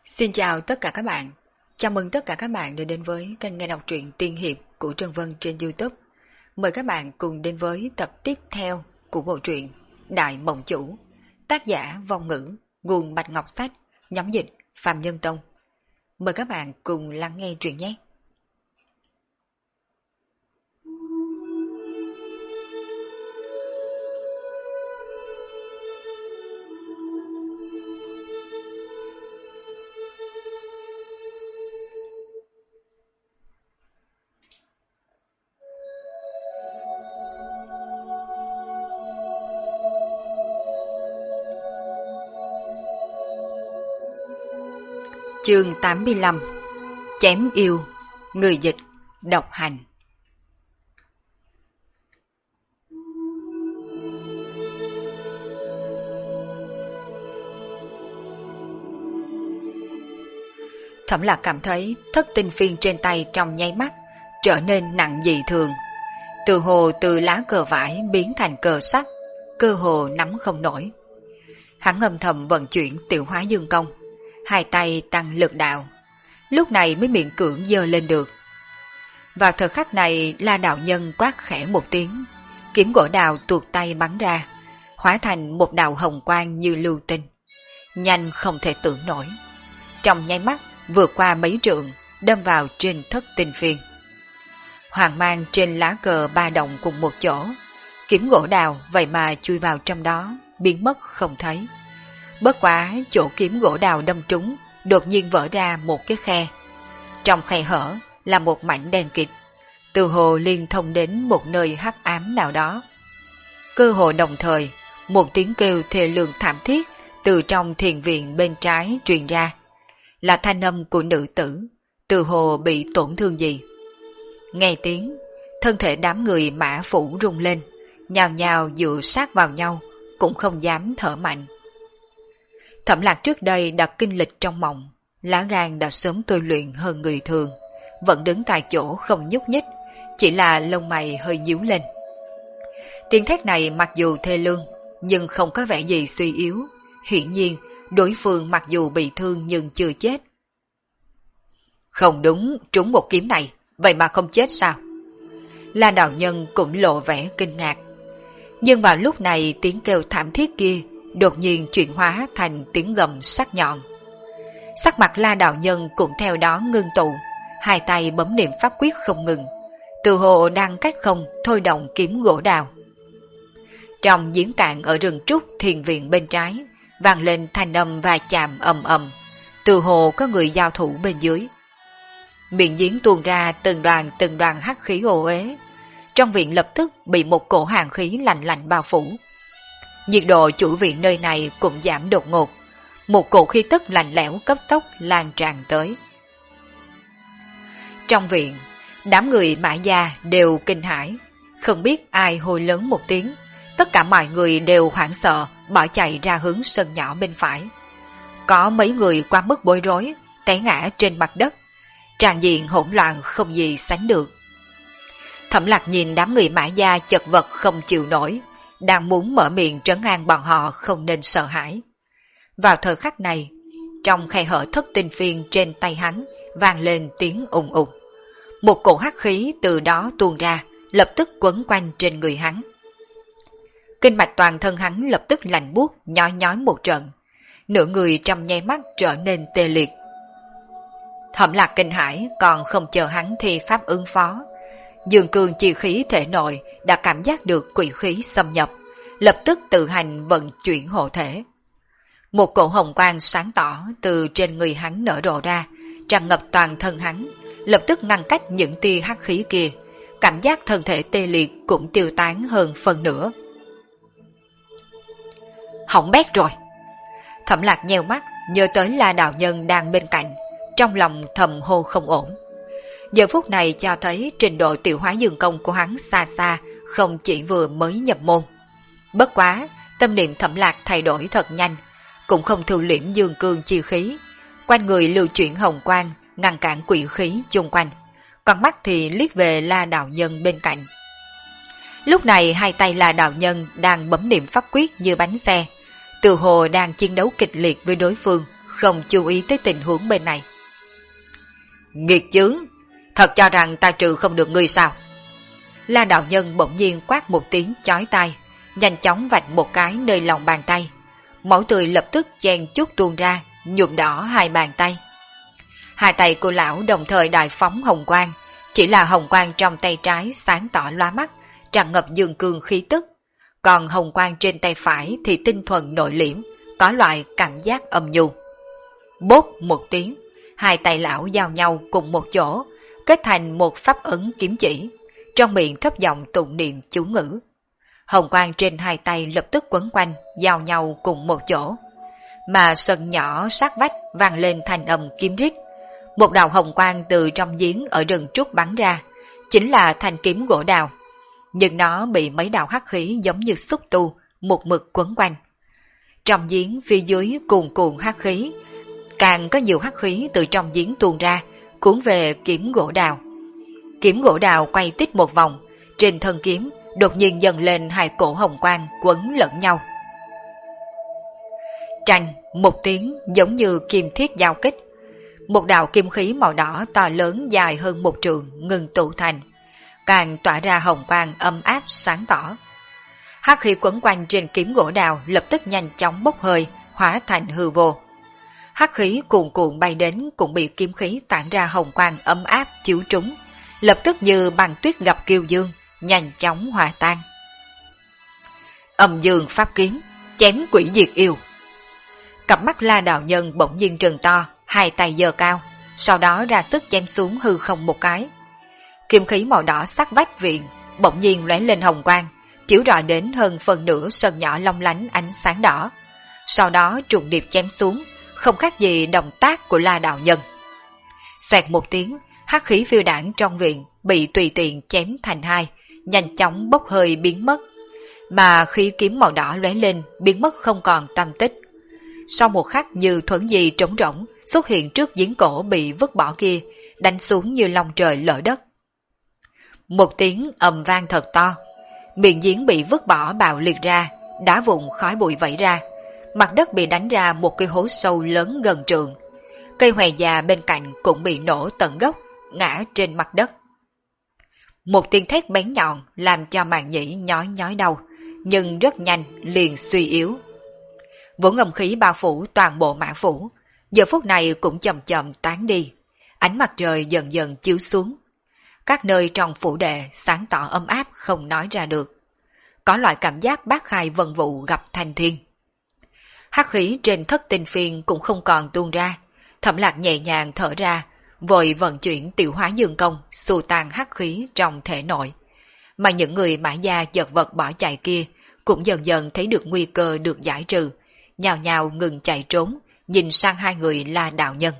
Xin chào tất cả các bạn. Chào mừng tất cả các bạn đã đến với kênh nghe đọc truyện tiên hiệp của Trân Vân trên YouTube. Mời các bạn cùng đến với tập tiếp theo của bộ truyện Đại Mộng Chủ, tác giả Vong Ngữ, nguồn Bạch Ngọc Sách, nhóm dịch Phạm Nhân Tông. Mời các bạn cùng lắng nghe truyện nhé. Chương 85. Chém yêu. Người dịch độc hành. Thẩm Lạc cảm thấy thất tinh phiên trên tay trong nháy mắt trở nên nặng dị thường, từ hồ từ lá cờ vải biến thành cờ sắt, cơ hồ nắm không nổi. Hắn âm thầm vận chuyển tiểu hóa dương công, hai tay tăng lực đạo, lúc này mới miễn cưỡng giơ lên được. Vào thời khắc này, La đạo nhân quát khẽ một tiếng, kiếm gỗ đào tuột tay bắn ra, hóa thành một đạo hồng quang như lưu tinh, nhanh không thể tưởng nổi. Trong nháy mắt vượt qua mấy trượng, đâm vào trên thất tinh phiên. Hoàng mang trên lá cờ ba động cùng một chỗ, kiếm gỗ đào vậy mà chui vào trong đó, biến mất không thấy. Bất quá chỗ kiếm gỗ đào đâm trúng đột nhiên vỡ ra một cái khe. Trong khe hở là một mảnh đen kịt, từ hồ liên thông đến một nơi hắc ám nào đó. Cơ hồ đồng thời, một tiếng kêu thê lương thảm thiết từ trong thiền viện bên trái truyền ra, là thanh âm của nữ tử, từ hồ bị tổn thương gì. Nghe tiếng, thân thể đám người Mã Phủ rung lên, nhào nhào dựa sát vào nhau, cũng không dám thở mạnh. Thẩm Lạc trước đây đặt kinh lịch trong mộng, lá gan đã sớm tôi luyện hơn người thường, vẫn đứng tại chỗ không nhúc nhích, chỉ là lông mày hơi nhíu lên. Tiếng thét này mặc dù thê lương, nhưng không có vẻ gì suy yếu, hiển nhiên đối phương mặc dù bị thương nhưng chưa chết. Không đúng, trúng một kiếm này, vậy mà không chết sao? La đạo nhân cũng lộ vẻ kinh ngạc. Nhưng vào lúc này tiếng kêu thảm thiết kia đột nhiên chuyển hóa thành tiếng gầm sắc nhọn. Sắc mặt La đạo nhân cũng theo đó ngưng tụ, hai tay bấm niệm pháp quyết không ngừng, từ hồ đang cách không thôi động kiếm gỗ đào. Trong giếng cạn ở rừng trúc thiền viện bên trái vang lên thanh âm va chạm ầm ầm, từ hồ có người giao thủ bên dưới. Miệng giếng tuôn ra từng đoàn hắc khí ô uế, trong viện lập tức bị một cổ hàn khí lạnh lạnh bao phủ. Nhiệt độ chủ viện nơi này cũng giảm đột ngột, một cổ khí tức lạnh lẽo cấp tốc lan tràn tới. Trong viện, đám người Mã gia đều kinh hãi, không biết ai hô lớn một tiếng, tất cả mọi người đều hoảng sợ bỏ chạy ra hướng sân nhỏ bên phải. Có mấy người quá mức bối rối, té ngã trên mặt đất, tràn diện hỗn loạn không gì sánh được. Thẩm Lạc nhìn đám người Mã gia chật vật không chịu nổi, đang muốn mở miệng trấn an bọn họ không nên sợ hãi. Vào thời khắc này, trong khe hở thất tinh phiên trên tay hắn vang lên tiếng ùng ục. Một cổ hắc khí từ đó tuôn ra, lập tức quấn quanh trên người hắn. Kinh mạch toàn thân hắn lập tức lạnh buốt, nhói nhói một trận, nửa người trong nháy mắt trở nên tê liệt. Thẩm Lạc kinh hãi, còn không chờ hắn thi pháp ứng phó, dương cương chi khí thể nội đã cảm giác được quỷ khí xâm nhập, lập tức tự hành vận chuyển hộ thể. Một cổ hồng quang sáng tỏ từ trên người hắn nở rộ ra, tràn ngập toàn thân hắn, lập tức ngăn cách những tia hắc khí kia, cảm giác thân thể tê liệt cũng tiêu tán hơn phần nửa. Hỏng bét rồi! Thẩm Lạc nheo mắt, nhớ tới La đạo nhân đang bên cạnh, trong lòng thầm hô không ổn. Giờ phút này cho thấy trình độ tiểu hóa dương công của hắn xa xa, không chỉ vừa mới nhập môn. Bất quá, tâm niệm Thẩm Lạc thay đổi thật nhanh, cũng không thu liễm dương cương chi khí, quanh người lưu chuyển hồng quang, ngăn cản quỷ khí chung quanh, con mắt thì liếc về La đạo nhân bên cạnh. Lúc này hai tay La đạo nhân đang bấm niệm pháp quyết như bánh xe, từ hồ đang chiến đấu kịch liệt với đối phương, không chú ý tới tình huống bên này. Nghiệt chướng, thật cho rằng ta trừ không được ngươi sao? La đạo nhân bỗng nhiên quát một tiếng chói tai, nhanh chóng vạch một cái nơi lòng bàn tay. Máu tươi lập tức chen chút tuôn ra, nhuộm đỏ hai bàn tay. Hai tay của lão đồng thời đại phóng hồng quang, chỉ là hồng quang trong tay trái sáng tỏ lóa mắt, tràn ngập dương cương khí tức. Còn hồng quang trên tay phải thì tinh thuần nội liễm, có loại cảm giác âm nhu. Bốp một tiếng, hai tay lão giao nhau cùng một chỗ, kết thành một pháp ấn kiếm chỉ, trong miệng thấp giọng tụng niệm chú ngữ. Hồng quang trên hai tay lập tức quấn quanh, giao nhau cùng một chỗ. Mà sân nhỏ sát vách vang lên thanh âm kiếm rít. Một đạo hồng quang từ trong giếng ở rừng trúc bắn ra, chính là thanh kiếm gỗ đào. Nhưng nó bị mấy đạo hắc khí giống như xúc tu, một mực quấn quanh. Trong giếng phía dưới cuồn cuộn hắc khí, càng có nhiều hắc khí từ trong giếng tuôn ra, cuốn về kiếm gỗ đào. Kiếm gỗ đào quay tít một vòng, trên thân kiếm đột nhiên dần lên hai cổ hồng quang quấn lẫn nhau. Tranh một tiếng giống như kim thiết giao kích. Một đạo kim khí màu đỏ to lớn dài hơn một trượng ngừng tụ thành, càng tỏa ra hồng quang âm áp sáng tỏ. Hắc khí quấn quanh trên kiếm gỗ đào lập tức nhanh chóng bốc hơi, hóa thành hư vô. Hắc khí cuồn cuộn bay đến cũng bị kiếm khí tản ra hồng quang ấm áp chiếu trúng, lập tức như băng tuyết gặp kiêu dương, nhanh chóng hòa tan. Âm dương pháp kiếm, chém quỷ diệt yêu. Cặp mắt La đạo nhân bỗng nhiên trừng to, hai tay giơ cao, sau đó ra sức chém xuống hư không một cái. Kiếm khí màu đỏ sắc vách viện bỗng nhiên lóe lên hồng quang, chiếu rọi đến hơn phần nửa sân nhỏ long lánh ánh sáng đỏ. Sau đó trùng điệp chém xuống, không khác gì động tác của La đạo nhân. Xoẹt một tiếng, hắc khí phiêu đảng trong viện bị tùy tiện chém thành hai, nhanh chóng bốc hơi biến mất. Mà khí kiếm màu đỏ lóe lên biến mất không còn tăm tích. Sau một khắc như thuẫn gì trống rỗng xuất hiện trước giếng cổ bị vứt bỏ kia, đánh xuống như lòng trời lở đất. Một tiếng ầm vang thật to, miệng giếng bị vứt bỏ bạo liệt ra, đá vụn khói bụi vẩy ra, mặt đất bị đánh ra một cái hố sâu lớn gần trượng. Cây hòe già bên cạnh cũng bị nổ tận gốc, ngã trên mặt đất. Một tiếng thét bén nhọn làm cho màng nhĩ nhói nhói đau, nhưng rất nhanh liền suy yếu. Vốn ngầm khí bao phủ toàn bộ mã phủ, giờ phút này cũng chậm chậm tán đi. Ánh mặt trời dần dần chiếu xuống. Các nơi trong phủ đệ sáng tỏ ấm áp không nói ra được. Có loại cảm giác bát khai vần vụ gặp thanh thiên. Hắc khí trên thất tinh phiên cũng không còn tuôn ra. Thẩm Lạc nhẹ nhàng thở ra, vội vận chuyển tiểu hóa dương công, xua tan hắc khí trong thể nội. Mà những người mã gia chật vật bỏ chạy kia cũng dần dần thấy được nguy cơ được giải trừ, nhào nhào ngừng chạy trốn, nhìn sang hai người La đạo nhân.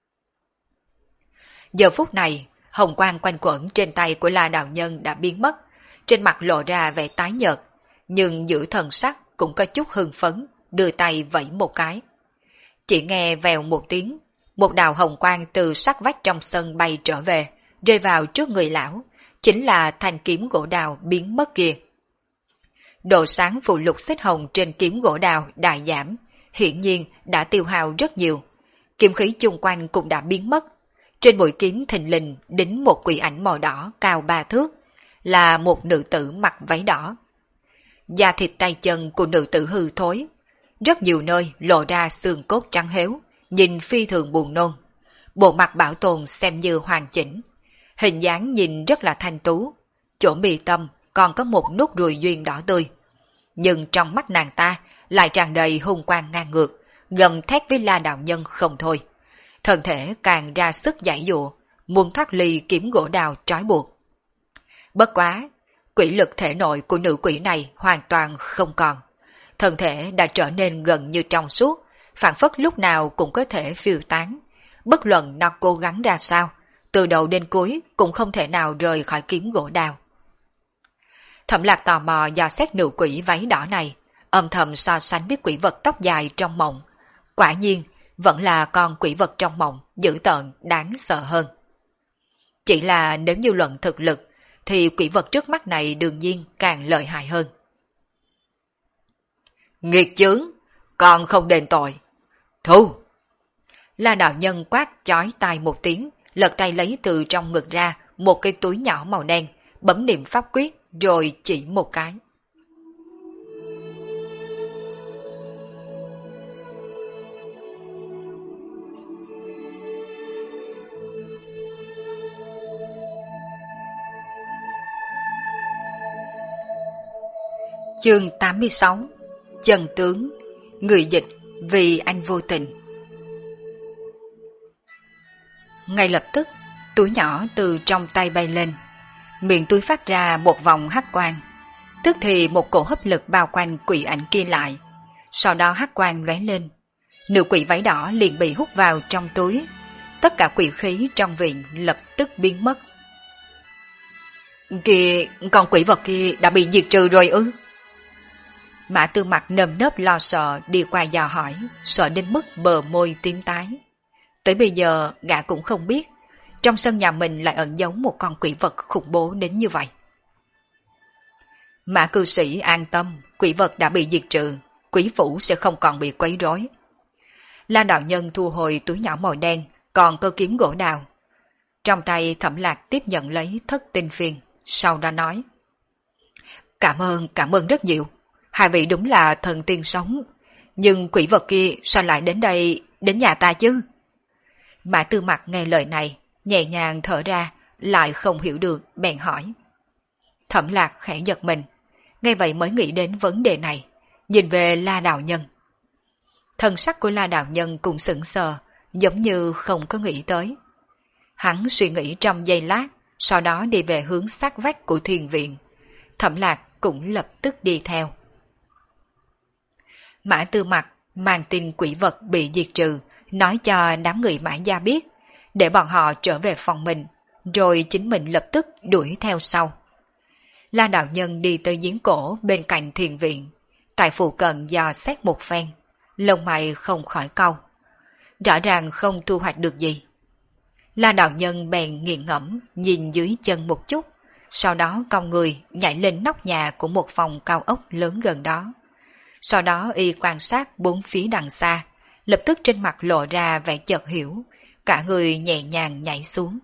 Giờ phút này, hồng quang quanh quẩn trên tay của La đạo nhân đã biến mất, trên mặt lộ ra vẻ tái nhợt, nhưng giữa thần sắc cũng có chút hưng phấn, đưa tay vẫy một cái. Chỉ nghe vèo một tiếng, một đạo hồng quang từ sắc vách trong sân bay trở về, rơi vào trước người lão, chính là thanh kiếm gỗ đào biến mất kia. Độ sáng phụ lục xích hồng trên kiếm gỗ đào đại giảm, hiển nhiên đã tiêu hao rất nhiều. Kiếm khí chung quanh cũng đã biến mất. Trên mũi kiếm thình lình đính một quỷ ảnh màu đỏ cao 3 thước, là một nữ tử mặc váy đỏ. Da thịt tay chân của nữ tử hư thối, rất nhiều nơi lộ ra xương cốt trắng héo, nhìn phi thường buồn nôn. Bộ mặt bảo tồn xem như hoàn chỉnh, hình dáng nhìn rất là thanh tú, chỗ mi tâm còn có một nốt ruồi duyên đỏ tươi. Nhưng trong mắt nàng ta lại tràn đầy hung quang ngang ngược, gầm thét với La đạo nhân không thôi. Thân thể càng ra sức giãy giụa, muốn thoát ly kiếm gỗ đào trói buộc. Bất quá, quỷ lực thể nội của nữ quỷ này hoàn toàn không còn. Thân thể đã trở nên gần như trong suốt, phảng phất lúc nào cũng có thể phiêu tán. Bất luận nó cố gắng ra sao, từ đầu đến cuối cũng không thể nào rời khỏi kiếm gỗ đào. Thẩm Lạc tò mò dò xét nữ quỷ váy đỏ này, âm thầm so sánh với quỷ vật tóc dài trong mộng. Quả nhiên, vẫn là con quỷ vật trong mộng, dữ tợn, đáng sợ hơn. Chỉ là nếu như luận thực lực, thì quỷ vật trước mắt này đương nhiên càng lợi hại hơn. Nghiệt chướng, còn không đền tội. Thu! La đạo nhân quát chói tai một tiếng, lật tay lấy từ trong ngực ra một cái túi nhỏ màu đen, bấm niệm pháp quyết rồi chỉ một cái. Chương 86. Chân tướng. Người dịch vì anh vô tình. Ngay lập tức, túi nhỏ từ trong tay bay lên, miệng túi phát ra một vòng hắc quang, tức thì một cổ hấp lực bao quanh quỷ ảnh kia lại, sau đó hắc quang lóe lên, nữ quỷ váy đỏ liền bị hút vào trong túi, tất cả quỷ khí trong viện lập tức biến mất. Kìa, con quỷ vật kia đã bị diệt trừ rồi ư? Mã Tư Mặc nơm nớp lo sợ đi qua dò hỏi, sợ đến mức bờ môi tím tái. Tới bây giờ gã cũng không biết trong sân nhà mình lại ẩn giấu một con quỷ vật khủng bố đến như vậy. Mã cư sĩ an tâm, quỷ vật đã bị diệt trừ, quỷ phủ sẽ không còn bị quấy rối. La đạo nhân thu hồi túi nhỏ màu đen, còn cơ kiếm gỗ đào. Trong tay Thẩm Lạc tiếp nhận lấy thất tinh phiên, sau đó nói: cảm ơn rất nhiều. Hai vị đúng là thần tiên sống, nhưng quỷ vật kia sao lại đến đây, đến nhà ta chứ? Mã Tư Mặc nghe lời này, nhẹ nhàng thở ra, lại không hiểu được, bèn hỏi. Thẩm Lạc khẽ giật mình, nghe vậy mới nghĩ đến vấn đề này, nhìn về La đạo nhân. Thân sắc của La đạo nhân cũng sững sờ, giống như không có nghĩ tới. Hắn suy nghĩ trong giây lát, sau đó đi về hướng sát vách của thiền viện. Thẩm Lạc cũng lập tức đi theo. Mã Tư Mặc mang tin quỷ vật bị diệt trừ, nói cho đám người Mã gia biết, để bọn họ trở về phòng mình, rồi chính mình lập tức đuổi theo sau. La đạo nhân đi tới giếng cổ bên cạnh thiền viện, tại phụ cận dò xét một phen, lông mày không khỏi cau, rõ ràng không thu hoạch được gì. La đạo nhân bèn nghiền ngẫm nhìn dưới chân một chút, sau đó cong người nhảy lên nóc nhà của một phòng cao ốc lớn gần đó. Sau đó y quan sát bốn phía đằng xa, lập tức trên mặt lộ ra vẻ chợt hiểu, cả người nhẹ nhàng nhảy xuống.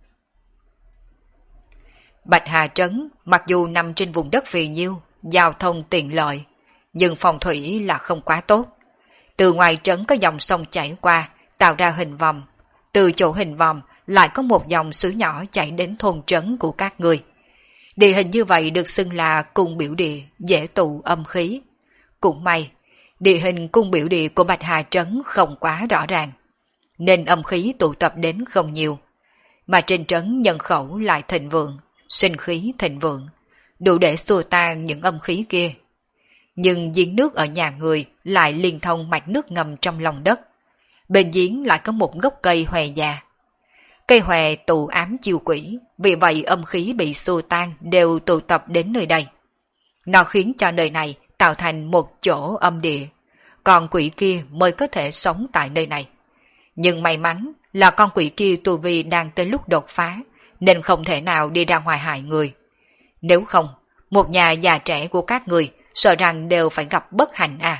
Bạch Hà Trấn mặc dù nằm trên vùng đất phì nhiêu, giao thông tiện lợi, nhưng phong thủy là không quá tốt. Từ ngoài trấn có dòng sông chảy qua, tạo ra hình vòm. Từ chỗ hình vòm lại có một dòng suối nhỏ chảy đến thôn trấn của các người. Địa hình như vậy được xưng là cung biểu địa, dễ tụ âm khí. Cũng may, địa hình cung biểu địa của Bạch Hà Trấn không quá rõ ràng, nên âm khí tụ tập đến không nhiều. Mà trên trấn nhân khẩu lại thịnh vượng, sinh khí thịnh vượng, đủ để xua tan những âm khí kia. Nhưng giếng nước ở nhà người lại liên thông mạch nước ngầm trong lòng đất. Bên giếng lại có một gốc cây hòe già. Cây hòe tụ ám chiêu quỷ, vì vậy âm khí bị xua tan đều tụ tập đến nơi đây. Nó khiến cho nơi này tạo thành một chỗ âm địa, còn quỷ kia mới có thể sống tại nơi này. Nhưng may mắn là con quỷ kia tu vi đang tới lúc đột phá, nên không thể nào đi ra ngoài hại người. Nếu không, một nhà già trẻ của các người sợ rằng đều phải gặp bất hạnh à.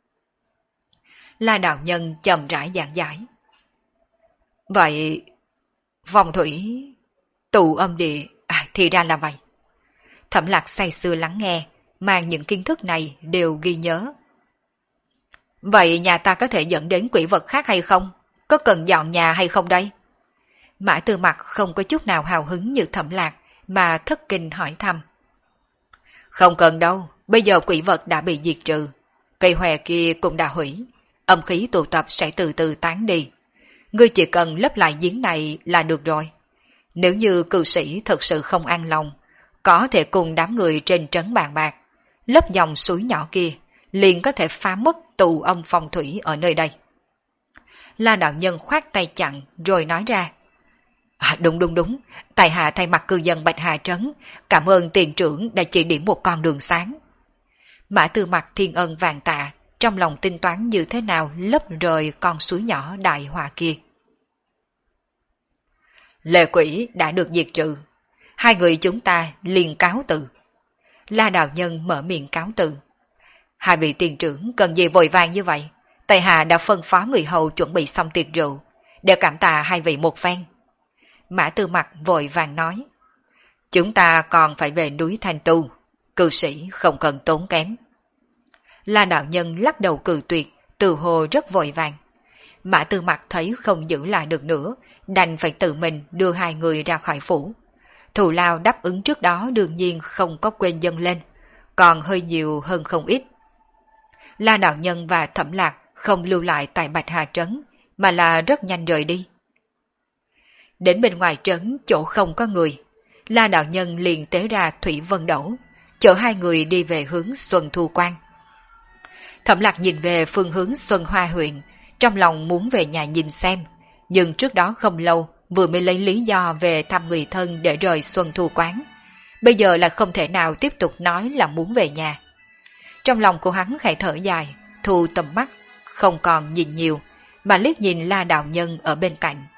La đạo nhân chậm rãi giảng giải. Vậy, phong thủy, tụ âm địa, thì ra là vậy. Thẩm Lạc say sưa lắng nghe, mang những kiến thức này đều ghi nhớ. Vậy nhà ta có thể dẫn đến quỷ vật khác hay không? Có cần dọn nhà hay không đây? Mã Tư Mặc không có chút nào hào hứng như Thẩm Lạc, mà thất kinh hỏi thăm. Không cần đâu, bây giờ quỷ vật đã bị diệt trừ, cây hòe kia cũng đã hủy, âm khí tụ tập sẽ từ từ tán đi. Ngươi chỉ cần lấp lại giếng này là được rồi. Nếu như cư sĩ thật sự không an lòng, có thể cùng đám người trên trấn bàn bạc, lấp dòng suối nhỏ kia, liền có thể phá mất tụ âm phong thủy ở nơi đây. La đạo nhân khoát tay chặn rồi nói ra. Đúng, tại hạ thay mặt cư dân Bạch Hà Trấn, cảm ơn tiền trưởng đã chỉ điểm một con đường sáng. Mã Tư Mặc thiên ân vàng tạ, trong lòng tính toán như thế nào lấp rời con suối nhỏ đại họa kia. Lệ quỷ đã được diệt trừ, hai người chúng ta liền cáo từ. La đạo nhân mở miệng cáo từ. Hai vị tiền trưởng cần gì vội vàng như vậy, Tại hạ đã phân phó người hầu chuẩn bị xong tiệc rượu, để cảm tạ hai vị một phen. Mã Tư Mặc vội vàng nói, chúng ta còn phải về núi Thanh Tu, cư sĩ không cần tốn kém. La đạo nhân lắc đầu cự tuyệt, từ hồ rất vội vàng. Mã Tư Mặc thấy không giữ lại được nữa, đành phải tự mình đưa hai người ra khỏi phủ. Thù lao đáp ứng trước đó đương nhiên không có quên dâng lên, còn hơi nhiều hơn không ít. La đạo nhân và Thẩm Lạc không lưu lại tại Bạch Hà Trấn, mà là rất nhanh rời đi. Đến bên ngoài trấn chỗ không có người, La đạo nhân liền tế ra Thủy Vân Đẩu, chở hai người đi về hướng Xuân Thu Quan. Thẩm Lạc nhìn về phương hướng Xuân Hoa huyện, trong lòng muốn về nhà nhìn xem, nhưng trước đó không lâu vừa mới lấy lý do về thăm người thân để rời Xuân Thu Quán. Bây giờ là không thể nào tiếp tục nói là muốn về nhà. Trong lòng của hắn khẽ thở dài, thu tầm mắt, không còn nhìn nhiều, mà liếc nhìn La đạo nhân ở bên cạnh.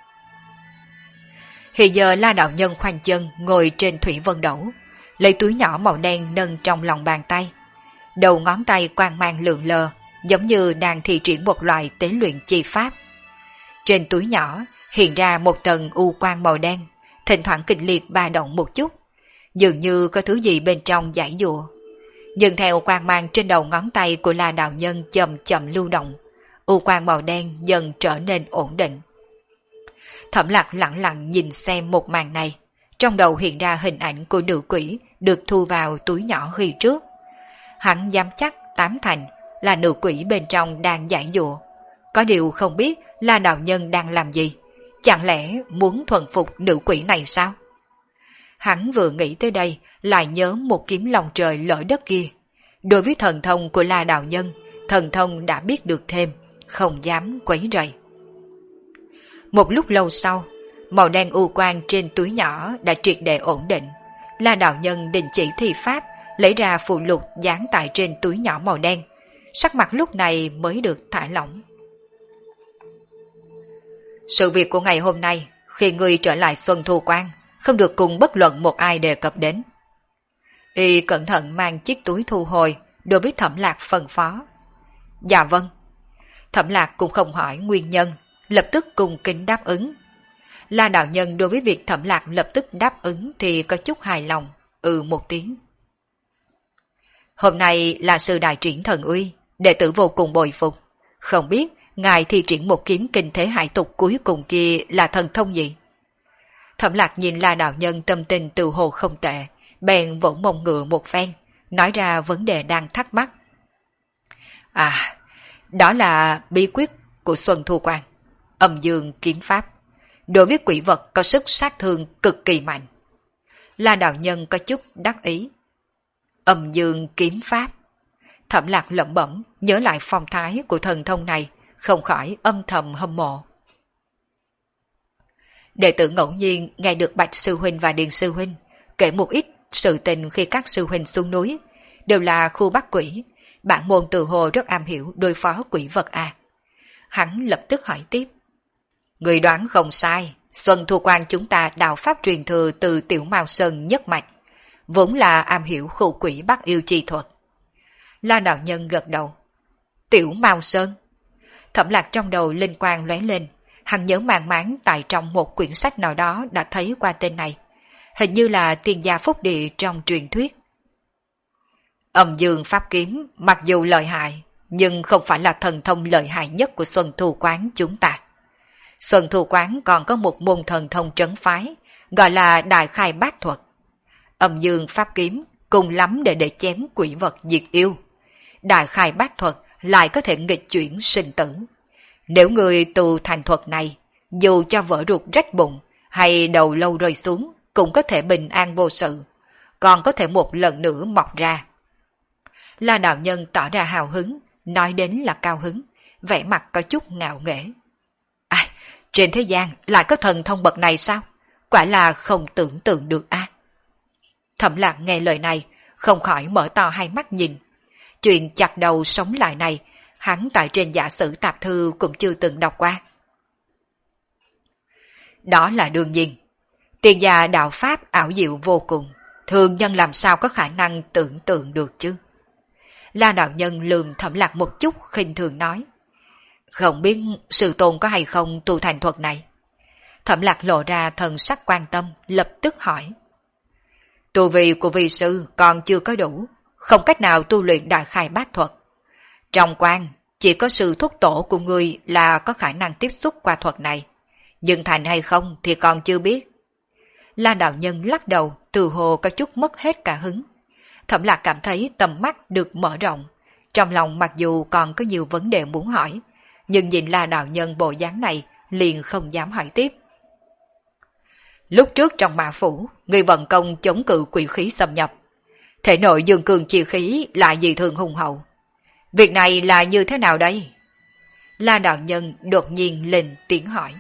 Hiện giờ La đạo nhân khoanh chân ngồi trên Thủy Vân Đẩu, lấy túi nhỏ màu đen nâng trong lòng bàn tay. Đầu ngón tay quang mang lượn lờ, giống như đang thi triển một loại tế luyện chi pháp. Trên túi nhỏ hiện ra một tầng u quang màu đen, thỉnh thoảng kịch liệt ba động một chút, dường như có thứ gì bên trong giãy giụa. Nhưng theo quang mang trên đầu ngón tay của La đạo nhân chậm chậm lưu động, u quang màu đen dần trở nên ổn định. Thẩm Lạc lặng lặng nhìn xem một màn này, trong đầu hiện ra hình ảnh của nữ quỷ được thu vào túi nhỏ khi trước. Hắn dám chắc tám thành là nữ quỷ bên trong đang giãy giụa. Có điều không biết La đạo nhân đang làm gì, chẳng lẽ muốn thuần phục nữ quỷ này sao? Hắn vừa nghĩ tới đây lại nhớ một kiếm lòng trời lỡ đất kia. Đối với thần thông của La đạo nhân, thần thông đã biết được thêm, không dám quấy rầy. Một lúc lâu sau, màu đen u quang trên túi nhỏ đã triệt để ổn định. La đạo nhân đình chỉ thi pháp, lấy ra phù lục dán tại trên túi nhỏ màu đen. Sắc mặt lúc này mới được thả lỏng. Sự việc của ngày hôm nay, khi ngươi trở lại Xuân Thu Quan, không được cùng bất luận một ai đề cập đến. Y cẩn thận mang chiếc túi thu hồi, đối với Thẩm Lạc phân phó. Dạ vâng. Thẩm Lạc cũng không hỏi nguyên nhân, lập tức cùng kính đáp ứng. La đạo nhân đối với việc Thẩm Lạc lập tức đáp ứng thì có chút hài lòng, một tiếng. Hôm nay là sư đại triển thần uy, đệ tử vô cùng bồi phục. Không biết ngài thi triển một kiếm kinh thế hải tục cuối cùng kia là thần thông gì? Thẩm Lạc nhìn La đạo nhân tâm tình từ hồ không tệ, bèn vỗ mông ngựa một phen, nói ra vấn đề đang thắc mắc. Đó là bí quyết của Xuân Thu Quan, Âm Dương kiếm pháp. Đối với quỷ vật có sức sát thương cực kỳ mạnh. La đạo nhân có chút đắc ý. Âm Dương kiếm pháp. Thẩm Lạc lẩm bẩm, nhớ lại phong thái của thần thông này, không khỏi âm thầm hâm mộ. Đệ tử ngẫu nhiên nghe được Bạch Sư Huynh và Điền Sư Huynh kể một ít sự tình khi các sư huynh xuống núi, đều là khu bắt quỷ, bản môn tự hồ rất am hiểu đối phó quỷ vật à. Hắn lập tức hỏi tiếp. Người đoán không sai, Xuân Thu Quan chúng ta đạo pháp truyền thừa từ Tiểu Mao Sơn nhất mạch, vốn là am hiểu khu quỷ bắt yêu chi thuật. La đạo nhân gật đầu. Tiểu Mao Sơn. Thẩm Lạc trong đầu linh quang lóe lên, hắn nhớ màng máng tại trong một quyển sách nào đó đã thấy qua tên này, hình như là tiên gia phúc địa trong truyền thuyết. Âm Dương pháp kiếm mặc dù lợi hại, nhưng không phải là thần thông lợi hại nhất của Xuân Thu Quán chúng ta. Xuân Thu Quán còn có một môn thần thông trấn phái, gọi là Đại Khai Bát Thuật. Âm Dương pháp kiếm cùng lắm để chém quỷ vật diệt yêu. Đại Khai Bát Thuật lại có thể nghịch chuyển sinh tử. Nếu người tu thành thuật này, dù cho vỡ ruột rách bụng hay đầu lâu rơi xuống, cũng có thể bình an vô sự, còn có thể một lần nữa mọc ra. La đạo nhân tỏ ra hào hứng, nói đến là cao hứng, vẻ mặt có chút ngạo nghễ. Trên thế gian lại có thần thông bậc này sao? Quả là không tưởng tượng được a. Thẩm Lạc nghe lời này, không khỏi mở to hai mắt nhìn. Chuyện chặt đầu sống lại này, hắn tại trên giả sử tạp thư cũng chưa từng đọc qua. Đó là đương nhiên. Tiền gia đạo pháp ảo diệu vô cùng, thường nhân làm sao có khả năng tưởng tượng được chứ? La đạo nhân lườm Thẩm Lạc một chút khinh thường nói. Không biết sư tôn có hay không tu thành thuật này? Thẩm Lạc lộ ra thần sắc quan tâm, lập tức hỏi. Tu vi của vi sư còn chưa có đủ, không cách nào tu luyện đại khai bát thuật. Trong quan, chỉ có sư thúc tổ của ngươi là có khả năng tiếp xúc qua thuật này, nhưng thành hay không thì còn chưa biết. La đạo nhân lắc đầu, từ hồ có chút mất hết cả hứng. Thẩm Lạc cảm thấy tầm mắt được mở rộng, trong lòng mặc dù còn có nhiều vấn đề muốn hỏi, nhưng nhìn La đạo nhân bộ dáng này liền không dám hỏi tiếp. Lúc trước trong mã phủ, người vận công chống cự quỷ khí xâm nhập, thể nội dương cường chi khí lại dị thường hùng hậu. Việc này là như thế nào đây? La đạo nhân đột nhiên lên tiếng hỏi.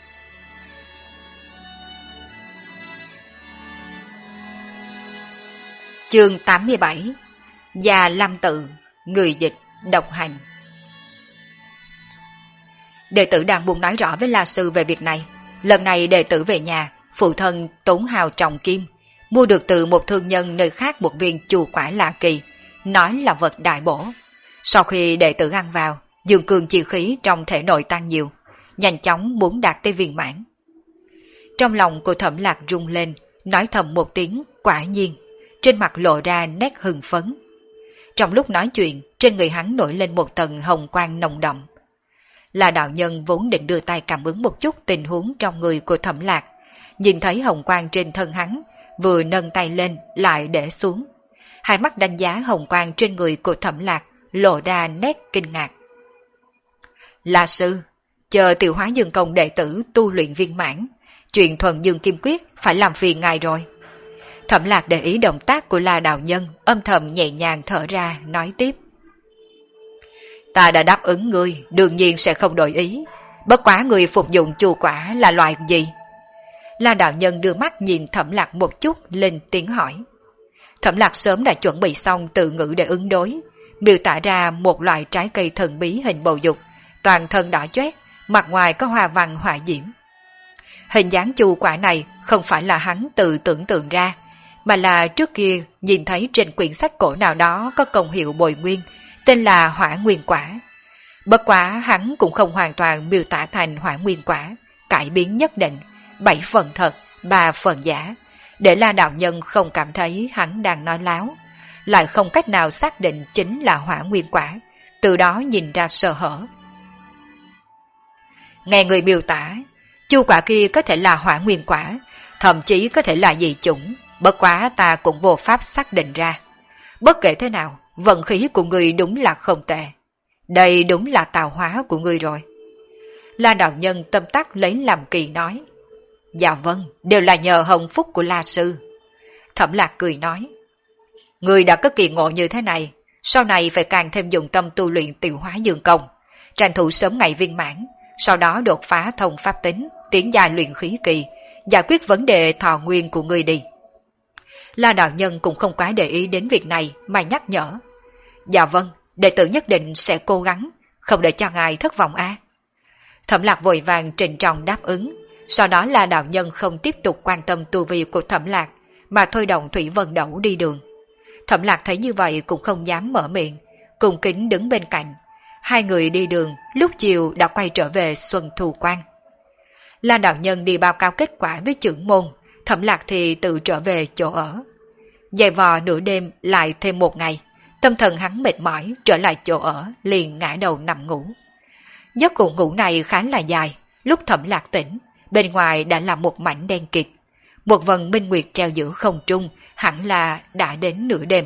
Chương 87. Già Lâm Tự, người dịch, độc hành. Đệ tử đang muốn nói rõ với La Sư về việc này. Lần này đệ tử về nhà, phụ thân tốn hào trọng kim, mua được từ một thương nhân nơi khác một viên chù quả lạ kỳ, nói là vật đại bổ. Sau khi đệ tử ăn vào, dương cường chi khí trong thể nội tăng nhiều, nhanh chóng muốn đạt tới viên mãn. Trong lòng của Thẩm Lạc rung lên, nói thầm một tiếng quả nhiên, trên mặt lộ ra nét hưng phấn. Trong lúc nói chuyện, trên người hắn nổi lên một tầng hồng quang nồng đậm. Là đạo nhân vốn định đưa tay cảm ứng một chút tình huống trong người của Thẩm Lạc, nhìn thấy hồng quang trên thân hắn, vừa nâng tay lên lại để xuống. Hai mắt đánh giá hồng quang trên người của Thẩm Lạc, lộ ra nét kinh ngạc. La sư, chờ tiểu hóa dương công đệ tử tu luyện viên mãn, chuyện thuần dương kim quyết phải làm phiền ngài rồi. Thẩm Lạc để ý động tác của La đạo nhân, âm thầm nhẹ nhàng thở ra, nói tiếp. Ta đã đáp ứng ngươi, đương nhiên sẽ không đổi ý. Bất quá người phục dụng chu quả là loại gì? La đạo nhân đưa mắt nhìn Thẩm Lạc một chút, lên tiếng hỏi. Thẩm Lạc sớm đã chuẩn bị xong từ ngữ để ứng đối, miêu tả ra một loại trái cây thần bí hình bầu dục, toàn thân đỏ chót, mặt ngoài có hoa văn hỏa diễm. Hình dáng chu quả này không phải là hắn tự tưởng tượng ra, mà là trước kia nhìn thấy trên quyển sách cổ nào đó có công hiệu bồi nguyên, tên là hỏa nguyên quả. Bất quá hắn cũng không hoàn toàn miêu tả thành hỏa nguyên quả, cải biến nhất định, 7 phần thật, 3 phần giả, để La đạo nhân không cảm thấy hắn đang nói láo, lại không cách nào xác định chính là hỏa nguyên quả, từ đó nhìn ra sơ hở. Nghe người miêu tả, chu quả kia có thể là hỏa nguyên quả, thậm chí có thể là dị chủng, bất quá ta cũng vô pháp xác định ra. Bất kể thế nào, vận khí của ngươi đúng là không tệ. Đây đúng là tạo hóa của ngươi rồi. La đạo nhân tâm tắc lấy làm kỳ nói. Dạ vâng, đều là nhờ hồng phúc của La sư. Thẩm Lạc cười nói. Ngươi đã có kỳ ngộ như thế này, sau này phải càng thêm dùng tâm tu luyện tiểu hóa dương công, tranh thủ sớm ngày viên mãn, sau đó đột phá thông pháp tính, tiến giai luyện khí kỳ, giải quyết vấn đề thọ nguyên của ngươi đi. La đạo nhân cũng không quá để ý đến việc này mà nhắc nhở. Dạ vâng, đệ tử nhất định sẽ cố gắng, không để cho ngài thất vọng a. Thẩm Lạc vội vàng trịnh trọng đáp ứng, sau đó La đạo nhân không tiếp tục quan tâm tu vi của Thẩm Lạc, mà thôi động Thủy Vân Đẩu đi đường. Thẩm Lạc thấy như vậy cũng không dám mở miệng, cung kính đứng bên cạnh. Hai người đi đường, lúc chiều đã quay trở về Xuân Thu Quan. La đạo nhân đi báo cáo kết quả với trưởng môn, Thẩm Lạc thì tự trở về chỗ ở. Dày vò nửa đêm lại thêm một ngày, tâm thần hắn mệt mỏi, trở lại chỗ ở liền ngã đầu nằm ngủ. Giấc ngủ này khá là dài, lúc Thẩm Lạc tỉnh, bên ngoài đã là một mảnh đen kịt. Một vầng minh nguyệt treo giữa không trung, hẳn là đã đến nửa đêm.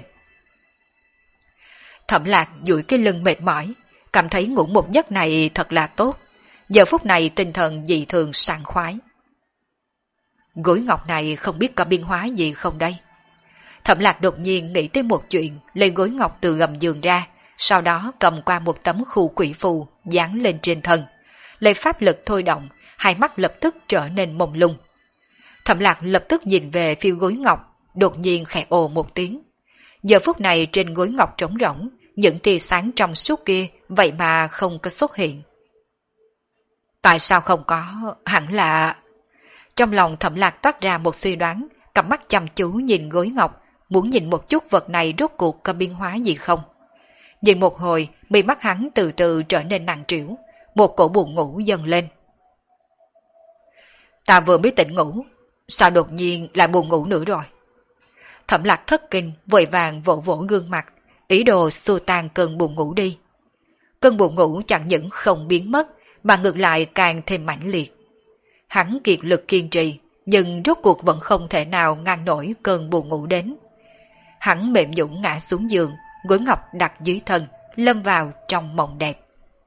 Thẩm Lạc duỗi cái lưng mệt mỏi, cảm thấy ngủ một giấc này thật là tốt. Giờ phút này tinh thần dị thường sảng khoái. Gối ngọc này không biết có biến hóa gì không đây? Thẩm Lạc đột nhiên nghĩ tới một chuyện, lấy gối ngọc từ gầm giường ra, sau đó cầm qua một tấm khu quỷ phù dán lên trên thân, lấy pháp lực thôi động, hai mắt lập tức trở nên mông lung. Thẩm Lạc lập tức nhìn về phía gối ngọc, đột nhiên khẽ ồ một tiếng. Giờ phút này trên gối ngọc trống rỗng, những tia sáng trong suốt kia vậy mà không có xuất hiện. Tại sao không có? Hẳn là... Trong lòng Thẩm Lạc toát ra một suy đoán, cặp mắt chăm chú nhìn gối ngọc, muốn nhìn một chút vật này rốt cuộc có biến hóa gì không. Nhìn một hồi, mi mắt hắn từ từ trở nên nặng trĩu, một cổ buồn ngủ dâng lên. Ta vừa mới tỉnh ngủ, sao đột nhiên lại buồn ngủ nữa rồi? Thẩm Lạc thất kinh, vội vàng vỗ vỗ gương mặt, ý đồ xua tan cơn buồn ngủ đi. Cơn buồn ngủ chẳng những không biến mất, mà ngược lại càng thêm mãnh liệt. Hắn kiệt lực kiên trì, nhưng rốt cuộc vẫn không thể nào ngăn nổi cơn buồn ngủ đến. Hắn mềm nhũn ngã xuống giường, gối ngọc đặt dưới thân, lâm vào trong mộng đẹp.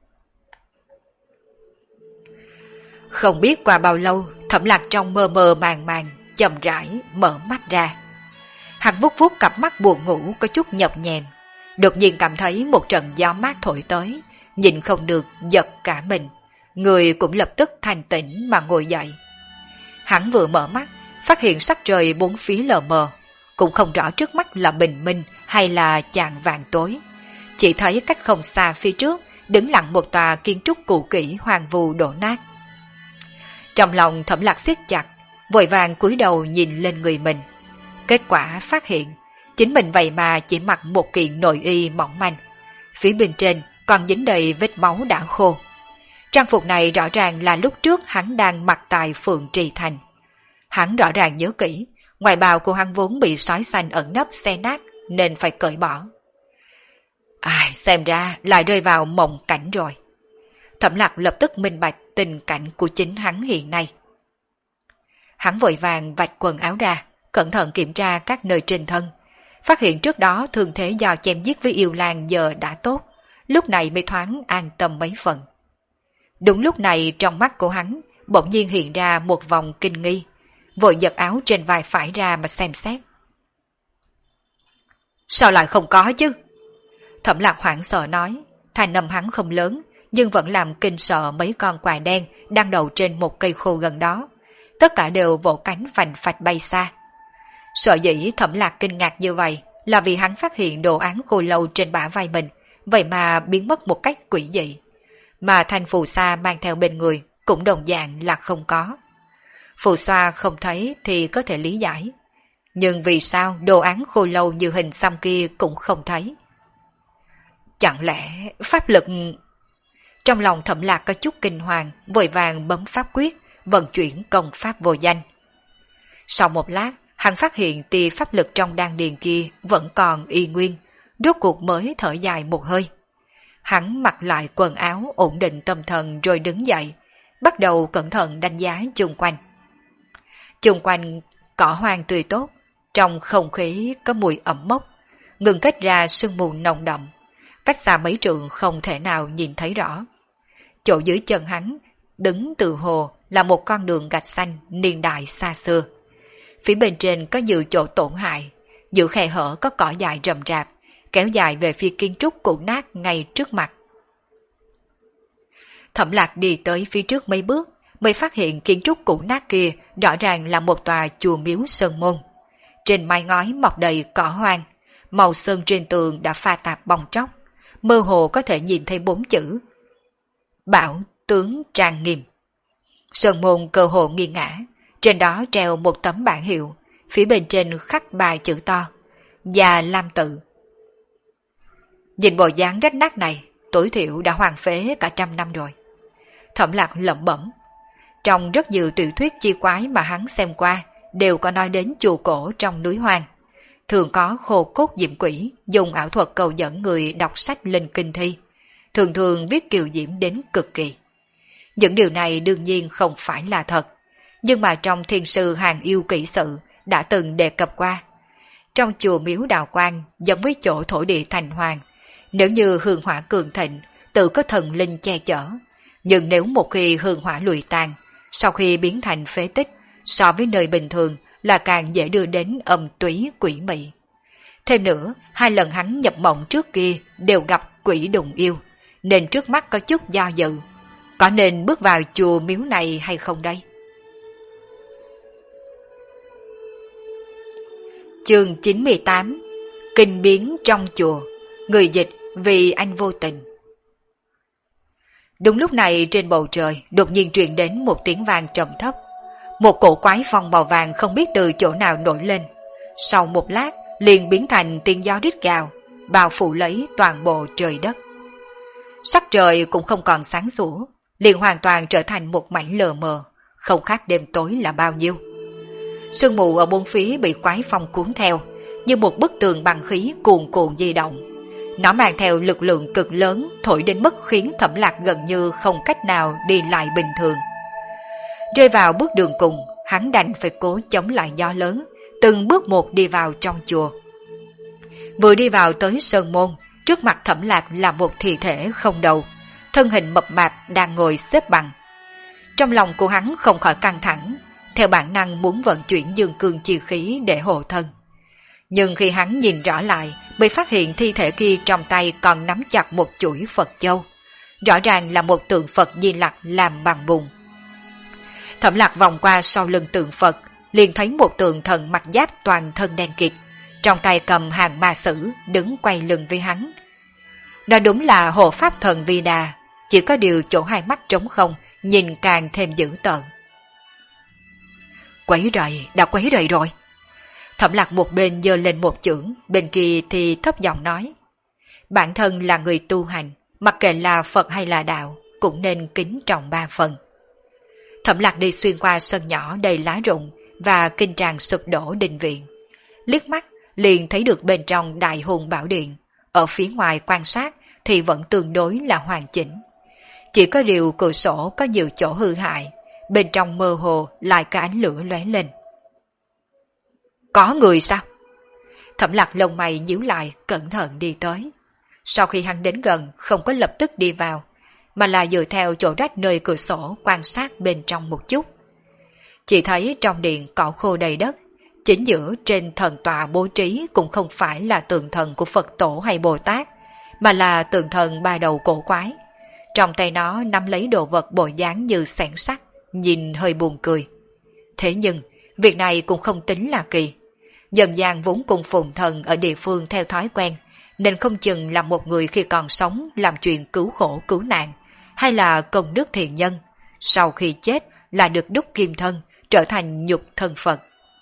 Không biết qua bao lâu, Thẩm Lạc trong mơ mơ màng màng, chậm rãi mở mắt ra. Hắn vuốt vuốt cặp mắt buồn ngủ có chút nhập nhèm, đột nhiên cảm thấy một trận gió mát thổi tới, nhìn không được giật cả mình, người cũng lập tức thanh tĩnh mà ngồi dậy. Hắn vừa mở mắt, phát hiện sắc trời bốn phía lờ mờ, cũng không rõ trước mắt là bình minh hay là chạng vàng tối. Chỉ thấy cách không xa phía trước, đứng lặng một tòa kiến trúc cũ kỹ hoang vu đổ nát. Trong lòng Thẩm Lạc siết chặt, vội vàng cúi đầu nhìn lên người mình. Kết quả phát hiện, chính mình vậy mà chỉ mặc một kiện nội y mỏng manh. Phía bên trên còn dính đầy vết máu đã khô. Trang phục này rõ ràng là lúc trước hắn đang mặc tại Phượng Trì Thành. Hắn rõ ràng nhớ kỹ, ngoại bào của hắn vốn bị sói xanh ẩn nấp xé nát nên phải cởi bỏ. Ai, xem ra lại rơi vào mộng cảnh rồi. Thẩm Lạc lập tức minh bạch tình cảnh của chính hắn hiện nay. Hắn vội vàng vạch quần áo ra, cẩn thận kiểm tra các nơi trên thân. Phát hiện trước đó thương thế do chém giết với yêu lang giờ đã tốt, lúc này mới thoáng an tâm mấy phần. Đúng lúc này trong mắt của hắn bỗng nhiên hiện ra một vòng kinh nghi, vội giật áo trên vai phải ra mà xem xét. Sao lại không có chứ? Thẩm Lạc hoảng sợ nói, thanh âm hắn không lớn, nhưng vẫn làm kinh sợ mấy con quài đen đang đậu trên một cây khô gần đó. Tất cả đều vỗ cánh phành phạch bay xa. Sợ dĩ Thẩm Lạc kinh ngạc như vậy là vì hắn phát hiện đồ án khô lâu trên bả vai mình, vậy mà biến mất một cách quỷ dị. Mà thanh phù sa mang theo bên người cũng đồng dạng là không có. Phù sa không thấy thì có thể lý giải. Nhưng vì sao đồ án khô lâu như hình xăm kia cũng không thấy? Chẳng lẽ pháp lực... Trong lòng Thẩm Lạc có chút kinh hoàng, vội vàng bấm pháp quyết, vận chuyển công pháp vô danh. Sau một lát, hắn phát hiện tia pháp lực trong đan điền kia vẫn còn y nguyên, rốt cuộc mới thở dài một hơi. Hắn mặc lại quần áo ổn định tâm thần rồi đứng dậy, bắt đầu cẩn thận đánh giá chung quanh. Chung quanh cỏ hoang tươi tốt, trong không khí có mùi ẩm mốc, ngừng kết ra sương mù nồng đậm, cách xa mấy trượng không thể nào nhìn thấy rõ. Chỗ dưới chân hắn, đứng từ hồ là một con đường gạch xanh niên đại xa xưa. Phía bên trên có nhiều chỗ tổn hại, giữa khe hở có cỏ dại rậm rạp, kéo dài về phía kiến trúc cũ nát ngay trước mặt. Thẩm Lạc đi tới phía trước mấy bước, mới phát hiện kiến trúc cũ nát kia rõ ràng là một tòa chùa miếu sơn môn. Trên mái ngói mọc đầy cỏ hoang, màu sơn trên tường đã pha tạp bong tróc, mơ hồ có thể nhìn thấy 4 chữ: Bảo tướng trang nghiêm. Sơn môn cơ hồ nghiêng ngã, trên đó treo một tấm bảng hiệu, phía bên trên khắc 3 chữ to: Già Lam Tự. Nhìn bộ dáng rách nát này, tối thiểu đã hoang phế cả 100 năm rồi. Thẩm Lạc lẩm bẩm. Trong rất nhiều tiểu thuyết chi quái mà hắn xem qua, đều có nói đến chùa cổ trong núi hoang. Thường có khô cốt diệm quỷ dùng ảo thuật cầu dẫn người đọc sách linh kinh thi, thường thường viết kiều diễm đến cực kỳ. Những điều này đương nhiên không phải là thật, nhưng mà trong thiên sư hàng yêu kỹ sự đã từng đề cập qua. Trong chùa miếu Đào Quang giống với chỗ thổ địa thành hoàng, nếu như hương hỏa cường thịnh, tự có thần linh che chở. Nhưng nếu một khi hương hỏa lụi tàn, sau khi biến thành phế tích, so với nơi bình thường là càng dễ đưa đến âm túy quỷ mị. Thêm nữa, 2 lần hắn nhập mộng trước kia đều gặp quỷ đụng yêu, nên trước mắt có chút do dự. Có nên bước vào chùa miếu này hay không đây? Chương 98. Kinh biến trong chùa. Người dịch vì anh vô tình. Đúng lúc này trên bầu trời đột nhiên truyền đến một tiếng vang trầm thấp. Một cổ quái phong màu vàng không biết từ chỗ nào nổi lên. Sau một lát liền biến thành tiếng gió rít gào, bao phủ lấy toàn bộ trời đất. Sắc trời cũng không còn sáng sủa, liền hoàn toàn trở thành một mảnh lờ mờ, không khác đêm tối là bao nhiêu. Sương mù ở bốn phía bị quái phong cuốn theo, như một bức tường bằng khí cuồn cuộn di động. Nó mang theo lực lượng cực lớn, thổi đến mức khiến Thẩm Lạc gần như không cách nào đi lại bình thường. Rơi vào bước đường cùng, hắn đành phải cố chống lại gió lớn, từng bước một đi vào trong chùa. Vừa đi vào tới sơn môn, trước mặt Thẩm Lạc là một thi thể không đầu, thân hình mập mạp đang ngồi xếp bằng. Trong lòng của hắn không khỏi căng thẳng, theo bản năng muốn vận chuyển dương cương chi khí để hộ thân. Nhưng khi hắn nhìn rõ lại, mới phát hiện thi thể kia trong tay còn nắm chặt một chuỗi Phật châu. Rõ ràng là một tượng Phật Di Lặc làm bằng bùn. Thẩm Lạc vòng qua sau lưng tượng Phật, liền thấy một tượng thần mặc giáp toàn thân đen kịt, trong tay cầm hàng ma sử đứng quay lưng với hắn. Đó đúng là hộ pháp thần Vi Đà, chỉ có điều chỗ hai mắt trống không, nhìn càng thêm dữ tợn. Quấy rầy, đã quấy rầy rồi. Thẩm Lạc một bên giơ lên một chưởng, bên kia thì thấp giọng nói. Bản thân là người tu hành, mặc kệ là Phật hay là đạo, cũng nên kính trọng ba phần. Thẩm Lạc đi xuyên qua sân nhỏ đầy lá rụng và kinh tràng sụp đổ đình viện. Liếc mắt liền thấy được bên trong Đại Hùng Bảo Điện, ở phía ngoài quan sát thì vẫn tương đối là hoàn chỉnh. Chỉ có điều cửa sổ có nhiều chỗ hư hại, bên trong mơ hồ lại có ánh lửa lóe lên. Có người sao? Thẩm Lạc lông mày nhíu lại, cẩn thận đi tới. Sau khi hắn đến gần, không có lập tức đi vào, mà là dựa theo chỗ rách nơi cửa sổ quan sát bên trong một chút. Chỉ thấy trong điện cỏ khô đầy đất, chính giữa trên thần tọa bố trí cũng không phải là tượng thần của Phật Tổ hay Bồ Tát, mà là tượng thần ba đầu cổ quái. Trong tay nó nắm lấy đồ vật bộ dáng như xẻng sắt, nhìn hơi buồn cười. Thế nhưng, việc này cũng không tính là kỳ. Dân gian vốn cùng phụng thần ở địa phương theo thói quen, nên không chừng là một người khi còn sống làm chuyện cứu khổ cứu nạn, hay là công đức thiện nhân, sau khi chết là được đúc kim thân, trở thành nhục thân Phật.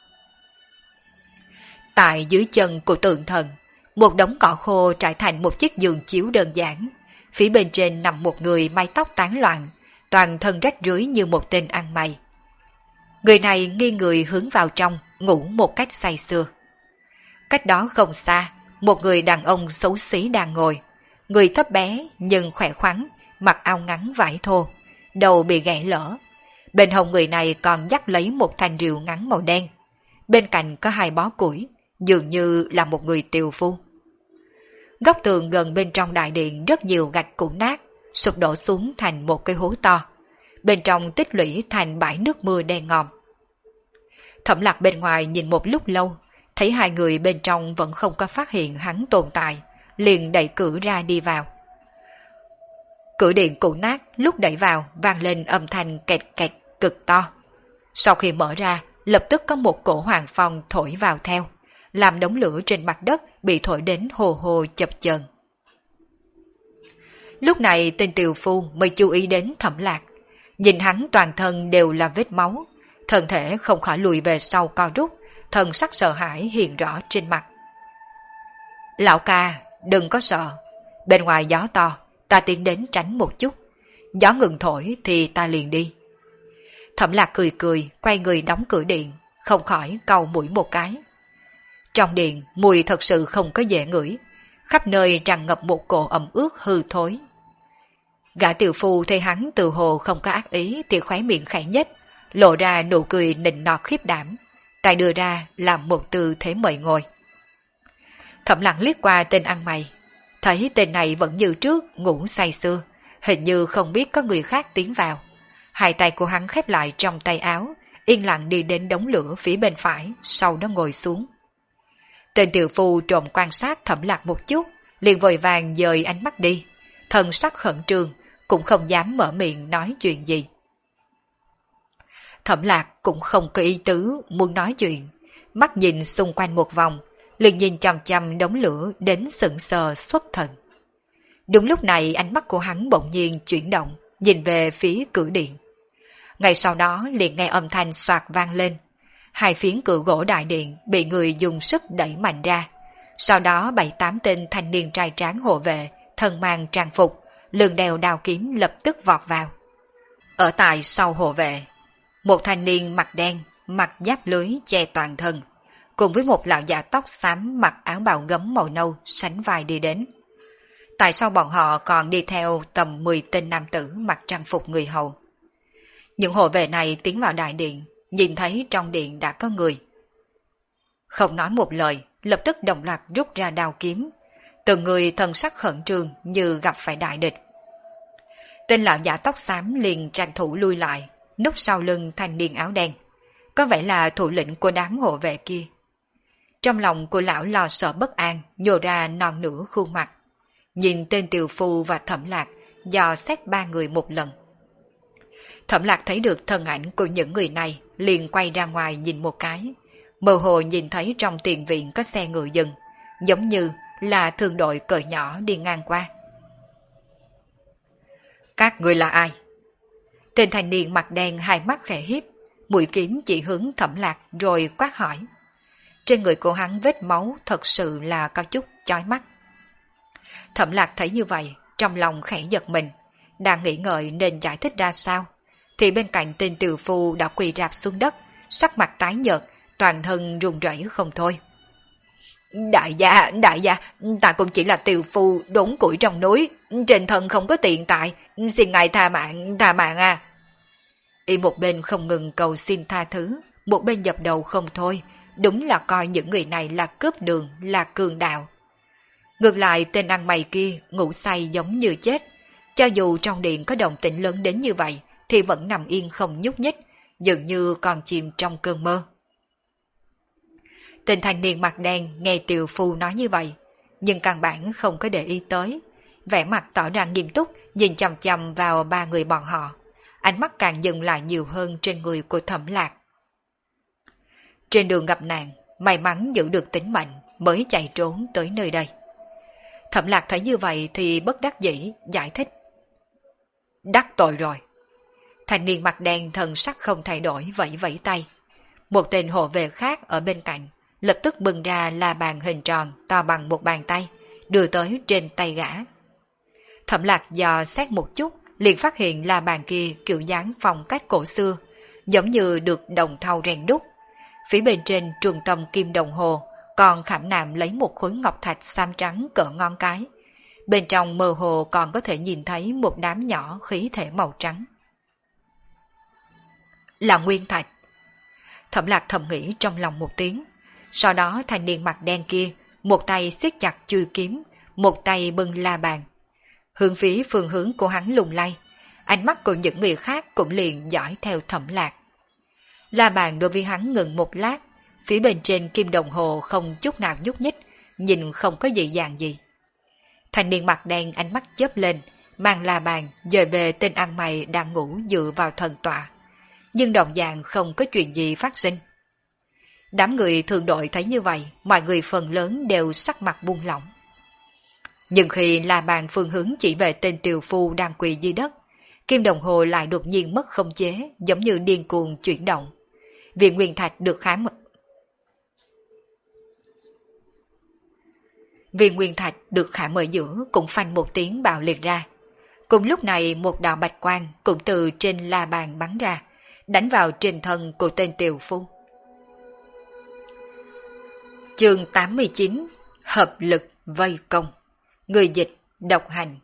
Tại dưới chân của tượng thần, một đống cỏ khô trải thành một chiếc giường chiếu đơn giản, phía bên trên nằm một người mái tóc tán loạn, toàn thân rách rưới như một tên ăn mày. Người này nghiêng người hướng vào trong, ngủ một cách say sưa. Cách đó không xa, một người đàn ông xấu xí đang ngồi. Người thấp bé nhưng khỏe khoắn, mặc áo ngắn vải thô, đầu bị gãy lỡ. Bên hông người này còn dắt lấy một thanh rìu ngắn màu đen. Bên cạnh có hai bó củi, dường như là một người tiều phu. Góc tường gần bên trong đại điện rất nhiều gạch cũ nát, sụp đổ xuống thành một cái hố to. Bên trong tích lũy thành bãi nước mưa đen ngòm. Thẩm Lạc bên ngoài nhìn một lúc lâu, thấy hai người bên trong vẫn không có phát hiện hắn tồn tại, liền đẩy cửa ra đi vào. Cửa điện cũ nát lúc đẩy vào vang lên âm thanh kẹt kẹt cực to. Sau khi mở ra, lập tức có một cổ hoàng phong thổi vào theo, làm đống lửa trên mặt đất bị thổi đến hồ hồ chập chờn. Lúc này tên tiều phu mới chú ý đến Thẩm Lạc, nhìn hắn toàn thân đều là vết máu, thân thể không khỏi lùi về sau co rút, thần sắc sợ hãi hiện rõ trên mặt. Lão ca, đừng có sợ, bên ngoài gió to, ta tiến đến tránh một chút, gió ngừng thổi thì ta liền đi. Thẩm Lạc cười cười, quay người đóng cửa điện, không khỏi cau mũi một cái. Trong điện, mùi thật sự không có dễ ngửi, khắp nơi tràn ngập một cỗ ẩm ướt hư thối. Gã tiểu phu thấy hắn từ hồ không có ác ý thì khóe miệng khẽ nhếch, lộ ra nụ cười nịnh nọt khiếp đảm, tay đưa ra làm một tư thế mời ngồi. Thẩm Lạc liếc qua tên ăn mày, thấy tên này vẫn như trước ngủ say sưa, hình như không biết có người khác tiến vào. Hai tay của hắn khép lại trong tay áo, yên lặng đi đến đống lửa phía bên phải, sau đó ngồi xuống. Tên tiểu phu trộm quan sát Thẩm Lạc một chút, liền vội vàng dời ánh mắt đi, thần sắc khẩn trương, cũng không dám mở miệng nói chuyện gì. Thẩm Lạc cũng không có ý tứ muốn nói chuyện, mắt nhìn xung quanh một vòng, liền nhìn chằm chằm đống lửa đến sững sờ xuất thần. Đúng lúc này ánh mắt của hắn bỗng nhiên chuyển động, nhìn về phía cửa điện. Ngay sau đó liền nghe âm thanh xoạt vang lên, hai phiến cửa gỗ đại điện bị người dùng sức đẩy mạnh ra. Sau đó 7-8 tên thanh niên trai tráng hộ vệ, thân mang trang phục, lưng đeo đao kiếm lập tức vọt vào. Ở tại sau hộ vệ, một thanh niên mặt đen, mặc giáp lưới che toàn thân, cùng với một lão già tóc xám mặc áo bào gấm màu nâu sánh vai đi đến. Tại sao bọn họ còn đi theo tầm 10 tên nam tử mặc trang phục người hầu? Những hộ vệ này tiến vào đại điện, nhìn thấy trong điện đã có người. Không nói một lời, lập tức đồng loạt rút ra đao kiếm. Từng người thần sắc khẩn trương như gặp phải đại địch. Tên lão giả tóc xám liền tranh thủ lui lại, núp sau lưng thanh niên áo đen. Có vẻ là thủ lĩnh của đám hộ vệ kia. Trong lòng của lão lo sợ bất an, nhô ra non nửa khuôn mặt. Nhìn tên tiều phu và Thẩm Lạc, dò xét ba người một lần. Thẩm Lạc thấy được thân ảnh của những người này, liền quay ra ngoài nhìn một cái. Mơ hồ nhìn thấy trong tiền viện có xe ngựa dừng, giống như là thương đội cỡ nhỏ đi ngang qua. Các người là ai? Tên thanh niên mặt đen hai mắt khẽ híp, mũi kiếm chỉ hướng Thẩm Lạc rồi quát hỏi. Trên người của hắn vết máu thật sự là có chút chói mắt. Thẩm Lạc thấy như vậy, trong lòng khẽ giật mình, đang nghĩ ngợi nên giải thích ra sao, thì bên cạnh tên tiều phu đã quỳ rạp xuống đất, sắc mặt tái nhợt, toàn thân run rẩy không thôi. Đại gia, ta cũng chỉ là tiều phu đốn củi trong núi, trên thân không có tiện tại, xin ngài tha mạng à. Y một bên không ngừng cầu xin tha thứ, một bên dập đầu không thôi, đúng là coi những người này là cướp đường, là cường đạo. Ngược lại tên ăn mày kia ngủ say giống như chết, cho dù trong điện có động tĩnh lớn đến như vậy thì vẫn nằm yên không nhúc nhích, dường như còn chìm trong cơn mơ. Tên thanh niên mặt đen nghe tiều phu nói như vậy, nhưng căn bản không có để ý tới, vẻ mặt tỏ ra nghiêm túc nhìn chằm chằm vào ba người bọn họ, ánh mắt càng dừng lại nhiều hơn trên người của Thẩm Lạc. Trên đường gặp nạn, may mắn giữ được tính mệnh mới chạy trốn tới nơi đây. Thẩm Lạc thấy như vậy thì bất đắc dĩ giải thích. Đắc tội rồi. Thanh niên mặt đen thần sắc không thay đổi vẫy vẫy tay. Một tên hộ vệ khác ở bên cạnh lập tức bưng ra la bàn hình tròn to bằng một bàn tay, đưa tới trên tay gã. Thẩm Lạc dò xét một chút, liền phát hiện la bàn kia kiểu dáng phong cách cổ xưa, giống như được đồng thau rèn đúc. Phía bên trên trung tâm kim đồng hồ còn khảm nạm lấy một khối ngọc thạch xám trắng cỡ ngón cái. Bên trong mơ hồ còn có thể nhìn thấy một đám nhỏ khí thể màu trắng. Là nguyên thạch. Thẩm Lạc thầm nghĩ trong lòng một tiếng. Sau đó thanh niên mặt đen kia, một tay siết chặt chui kiếm, một tay bưng la bàn. Hướng phía phương hướng của hắn lung lay, ánh mắt của những người khác cũng liền dõi theo Thẩm Lạc. La bàn đối với hắn ngừng một lát, phía bên trên kim đồng hồ không chút nào nhúc nhích, nhìn không có dị dạng gì. Thanh niên mặt đen ánh mắt chớp lên, mang la bàn dời về tên ăn mày đang ngủ dựa vào thần tọa. Nhưng đồng dạng không có chuyện gì phát sinh. Đám người thường đội thấy như vậy, mọi người phần lớn đều sắc mặt buông lỏng. Nhưng khi la bàn phương hướng chỉ về tên tiều phu đang quỳ dưới đất, kim đồng hồ lại đột nhiên mất khống chế, giống như điên cuồng chuyển động. Viên nguyên thạch được khảm ở giữa cũng phanh một tiếng bạo liệt ra. Cùng lúc này một đạo bạch quang cũng từ trên la bàn bắn ra, đánh vào trên thân của tên tiều phu. Chương 89: Hợp lực vây công. Người dịch độc hành.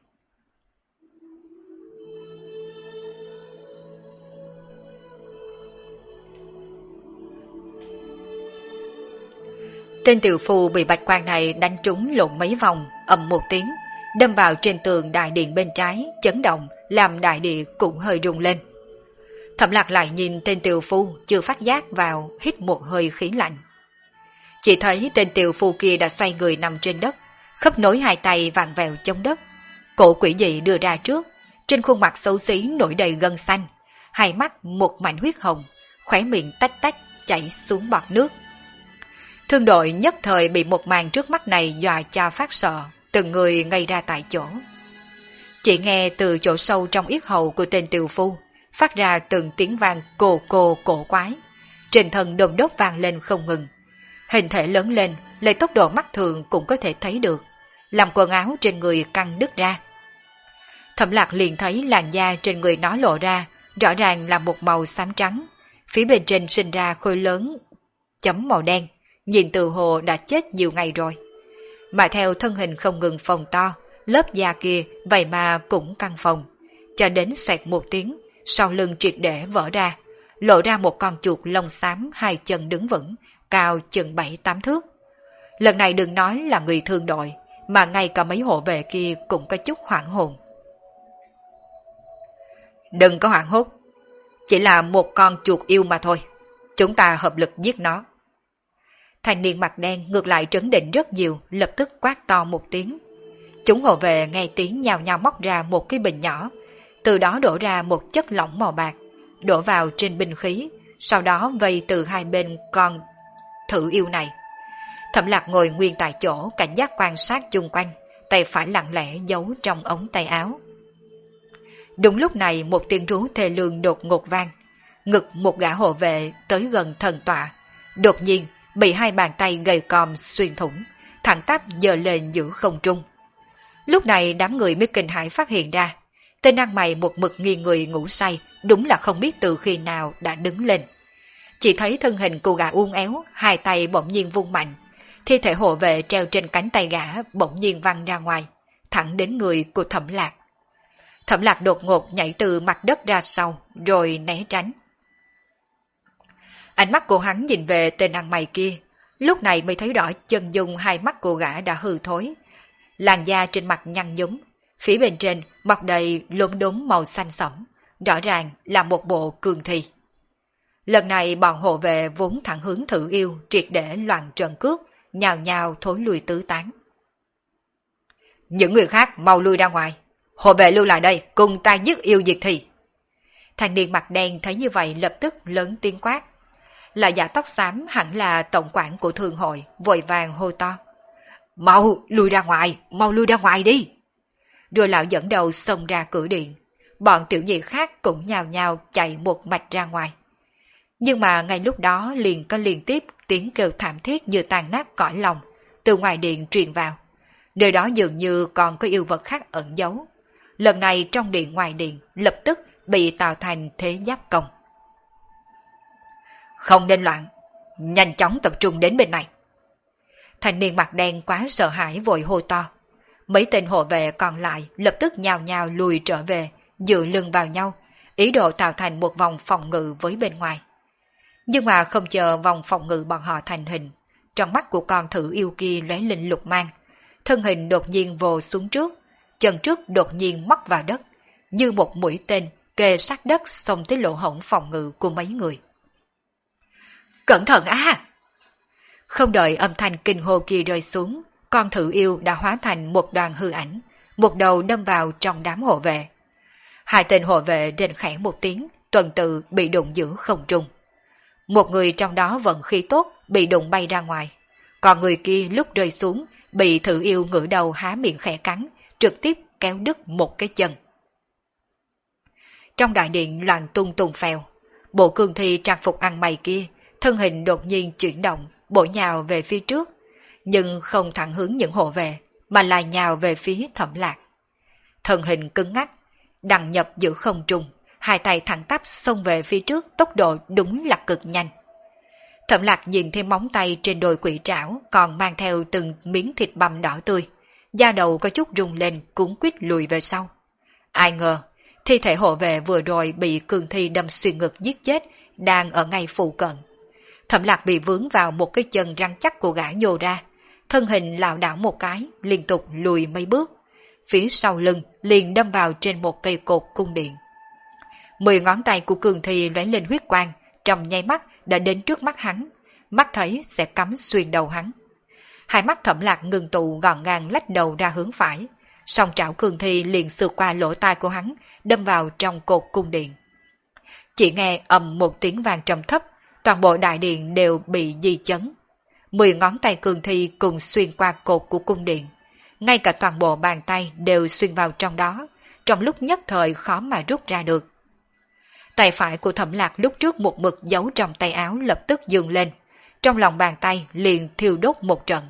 Tên tiểu phu bị bạch quang này đánh trúng lộn mấy vòng, ầm một tiếng, đâm vào trên tường đại điện bên trái, chấn động, làm đại địa cũng hơi rung lên. Thẩm Lạc lại nhìn tên tiểu phu chưa phát giác vào, hít một hơi khí lạnh. Chỉ thấy tên tiểu phu kia đã xoay người nằm trên đất, khớp nối hai tay vặn vẹo chống đất, cổ quỷ dị đưa ra trước, trên khuôn mặt xấu xí nổi đầy gân xanh, hai mắt một mảnh huyết hồng, khóe miệng tách tách chảy xuống bọt nước. Thương đội nhất thời bị một màn trước mắt này dọa cho phát sợ, từng người ngây ra tại chỗ. Chỉ nghe từ chỗ sâu trong yết hầu của tên tiều phu phát ra từng tiếng vang cổ quái, trên thân đom đốt vang lên không ngừng. Hình thể lớn lên, lấy tốc độ mắt thường cũng có thể thấy được, làm quần áo trên người căng đứt ra. Thẩm Lạc liền thấy làn da trên người nó lộ ra, rõ ràng là một màu xám trắng, phía bên trên sinh ra khối lớn chấm màu đen, nhìn từ hồ đã chết nhiều ngày rồi. Mà theo thân hình không ngừng phồng to, lớp da kia vậy mà cũng căng phồng, cho đến xoẹt một tiếng, sau lưng triệt để vỡ ra, lộ ra một con chuột lông xám hai chân đứng vững, cao chừng 7-8 thước. Lần này đừng nói là người thương đội, mà ngay cả mấy hộ vệ kia cũng có chút hoảng hồn. Đừng có hoảng hốt, chỉ là một con chuột yêu mà thôi, chúng ta hợp lực giết nó. Thanh niên mặt đen ngược lại trấn định rất nhiều, lập tức quát to một tiếng. Chúng hộ vệ nghe tiếng nhào nhào móc ra một cái bình nhỏ, từ đó đổ ra một chất lỏng màu bạc, đổ vào trên binh khí, sau đó vây từ hai bên con thử yêu này. Thẩm Lạc ngồi nguyên tại chỗ, cảnh giác quan sát chung quanh, tay phải lặng lẽ giấu trong ống tay áo. Đúng lúc này một tiếng rú thê lương đột ngột vang, ngực một gã hộ vệ tới gần thần tọa, đột nhiên bị hai bàn tay gầy còm xuyên thủng, thẳng tắp giơ lên giữa không trung. Lúc này đám người mới kinh hãi phát hiện ra, tên ăn mày một mực nghiêng người ngủ say, đúng là không biết từ khi nào đã đứng lên. Chỉ thấy thân hình cô gã uốn éo, hai tay bỗng nhiên vung mạnh, thi thể hộ vệ treo trên cánh tay gã bỗng nhiên văng ra ngoài, thẳng đến người của Thẩm Lạc. Thẩm Lạc đột ngột nhảy từ mặt đất ra sau, rồi né tránh. Ánh mắt của hắn nhìn về tên ăn mày kia, lúc này mới thấy rõ chân dung hai mắt cô gã đã hư thối. Làn da trên mặt nhăn nhúm, phía bên trên mọc đầy lốm đốm màu xanh sẫm, rõ ràng là một bộ cương thi. Lần này bọn hộ vệ vốn thẳng hướng thử yêu triệt để loạn trận cước, nhào nhào thối lui tứ tán. Những người khác mau lui ra ngoài, hộ vệ lưu lại đây cùng ta giết yêu diệt thi. Thanh niên mặt đen thấy như vậy lập tức lớn tiếng quát. Là giả tóc xám hẳn là tổng quản của thương hội, vội vàng hô to. Mau lui ra ngoài đi. Rồi lão dẫn đầu xông ra cửa điện, bọn tiểu nhị khác cũng nhào nhào chạy một mạch ra ngoài. Nhưng mà ngay lúc đó liền có liên tiếp tiếng kêu thảm thiết như tan nát cõi lòng từ ngoài điện truyền vào. Nơi đó dường như còn có yêu vật khác ẩn giấu. Lần này trong điện ngoài điện lập tức bị tạo thành thế giáp công. Không nên loạn, nhanh chóng tập trung đến bên này. Thanh niên mặt đen quá sợ hãi vội hô to. Mấy tên hộ vệ còn lại lập tức nhào nhào lùi trở về, dựa lưng vào nhau, ý đồ tạo thành một vòng phòng ngự với bên ngoài. Nhưng mà không chờ vòng phòng ngự bọn họ thành hình, trong mắt của con thử yêu kia lóe lên lục mang, thân hình đột nhiên vồ xuống trước, chân trước đột nhiên móc vào đất, như một mũi tên kề sát đất xông tới lỗ hổng phòng ngự của mấy người. Cẩn thận á! Không đợi âm thanh kinh hô kia rơi xuống, con thử yêu đã hóa thành một đoàn hư ảnh, một đầu đâm vào trong đám hộ vệ. Hai tên hộ vệ rên khẽ một tiếng, tuần tự bị đụng giữa không trung. Một người trong đó vận khí tốt bị đụng bay ra ngoài, còn người kia lúc rơi xuống bị thử yêu ngửa đầu há miệng khẽ cắn, trực tiếp kéo đứt một cái chân. Trong đại điện loạn tung tung phèo, bộ cương thi trang phục ăn mày kia, thân hình đột nhiên chuyển động, bổ nhào về phía trước, nhưng không thẳng hướng những hộ vệ, mà lại nhào về phía Thẩm Lạc. Thân hình cứng ngắc, đằng nhập giữa không trung, hai tay thẳng tắp xông về phía trước, tốc độ đúng là cực nhanh. Thẩm Lạc nhìn thấy móng tay trên đôi quỷ trảo còn mang theo từng miếng thịt băm đỏ tươi, da đầu có chút rung lên cuốn quýt lùi về sau. Ai ngờ, thi thể hộ vệ vừa rồi bị cương thi đâm xuyên ngực giết chết, đang ở ngay phụ cận. Thẩm Lạc bị vướng vào một cái chân rắn chắc của gã nhô ra, thân hình lảo đảo một cái, liên tục lùi mấy bước. Phía sau lưng liền đâm vào trên một cây cột cung điện. 10 ngón tay của cương thi lóe lên huyết quang, trong nháy mắt đã đến trước mắt hắn, mắt thấy sẽ cắm xuyên đầu hắn. Hai mắt Thẩm Lạc ngừng tụ gọn gàng lách đầu ra hướng phải, song trảo cương thi liền sượt qua lỗ tai của hắn, đâm vào trong cột cung điện. Chỉ nghe ầm một tiếng vang trầm thấp, toàn bộ đại điện đều bị di chấn. 10 ngón tay cương thi cùng xuyên qua cột của cung điện, ngay cả toàn bộ bàn tay đều xuyên vào trong đó, trong lúc nhất thời khó mà rút ra được. Tay phải của Thẩm Lạc lúc trước một mực giấu trong tay áo lập tức dừng lên, trong lòng bàn tay liền thiêu đốt một trận.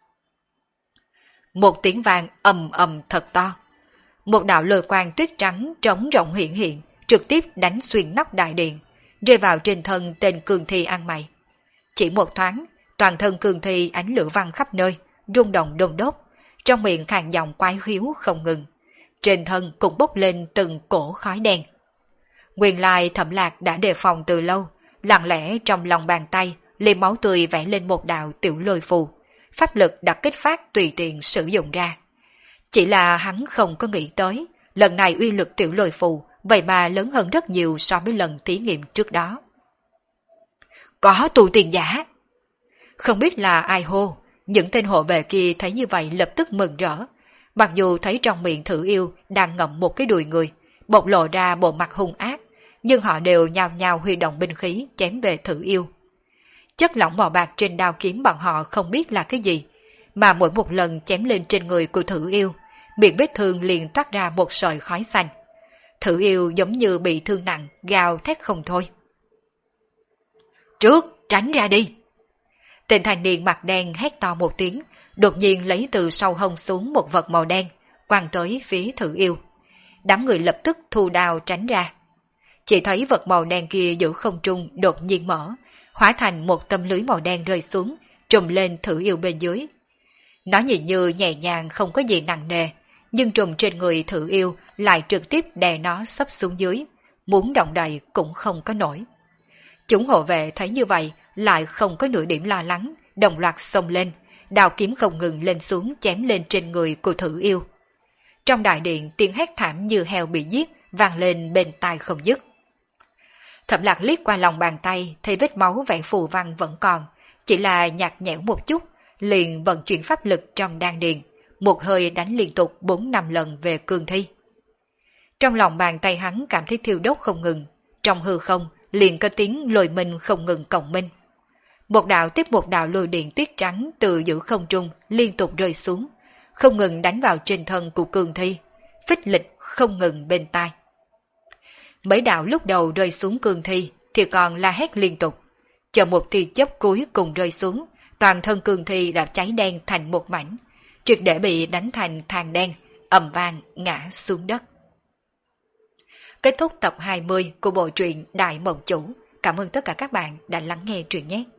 Một tiếng vang ầm ầm thật to, một đạo lôi quang tuyết trắng trống rộng hiện hiện, trực tiếp đánh xuyên nóc đại điện, rơi vào trên thân tên Cương Thi ăn mày. Chỉ một thoáng, toàn thân Cương Thi ánh lửa văng khắp nơi, rung động đôn đốt, trong miệng khàn giọng quái khiếu không ngừng. Trên thân cũng bốc lên từng cổ khói đen. Nguyên lai Thẩm Lạc đã đề phòng từ lâu, lặng lẽ trong lòng bàn tay, liêm máu tươi vẽ lên một đạo tiểu lôi phù, pháp lực đã kích phát tùy tiện sử dụng ra. Chỉ là hắn không có nghĩ tới, lần này uy lực tiểu lôi phù vậy mà lớn hơn rất nhiều so với lần thí nghiệm trước đó. Có tu tiên giả! Không biết là ai hô, những tên hộ vệ kia thấy như vậy lập tức mừng rỡ. Mặc dù thấy trong miệng Thử Yêu đang ngậm một cái đùi người, bộc lộ ra bộ mặt hung ác, nhưng họ đều nhao nhao huy động binh khí chém về Thử Yêu. Chất lỏng màu bạc trên đao kiếm bọn họ không biết là cái gì, mà mỗi một lần chém lên trên người của Thử Yêu, miệng vết thương liền toát ra một sợi khói xanh. Thử Yêu giống như bị thương nặng, gào thét không thôi. Trước, tránh ra đi! Tên thanh niên mặt đen hét to một tiếng, đột nhiên lấy từ sau hông xuống một vật màu đen, quăng tới phía Thử Yêu. Đám người lập tức thu đao tránh ra. Chỉ thấy vật màu đen kia giữa không trung đột nhiên mở, hóa thành một tấm lưới màu đen rơi xuống, trùm lên Thử Yêu bên dưới. Nó nhìn như nhẹ nhàng không có gì nặng nề, nhưng trùm trên người Thử Yêu lại trực tiếp đè nó sấp xuống dưới, muốn động đậy cũng không có nổi. Chúng hộ vệ thấy như vậy lại không có nửa điểm lo lắng, đồng loạt xông lên, đao kiếm không ngừng lên xuống chém lên trên người của Thử Yêu. Trong đại điện tiếng hét thảm như heo bị giết vang lên bên tai không dứt. Thẩm Lạc liếc qua lòng bàn tay, thấy vết máu vẽ phù văn vẫn còn, chỉ là nhạt nhẽo một chút, liền vận chuyển pháp lực trong đan điền, một hơi đánh liên tục 4-5 lần về Cương Thi. Trong lòng bàn tay hắn cảm thấy thiêu đốt không ngừng, trong hư không liền có tiếng lôi minh không ngừng cộng minh. Một đạo tiếp một đạo lôi điện tuyết trắng từ giữa không trung liên tục rơi xuống, không ngừng đánh vào trên thân của Cương Thi, phích lịch không ngừng bên tai. Mấy đạo lúc đầu rơi xuống Cương Thi thì còn la hét liên tục, chờ một tia chớp cuối cùng rơi xuống, toàn thân Cương Thi đã cháy đen thành một mảnh, triệt để bị đánh thành than đen, ầm vang ngã xuống đất. Kết thúc tập 20 của bộ truyện Đại Mộng Chủ. Cảm ơn tất cả các bạn đã lắng nghe truyện nhé.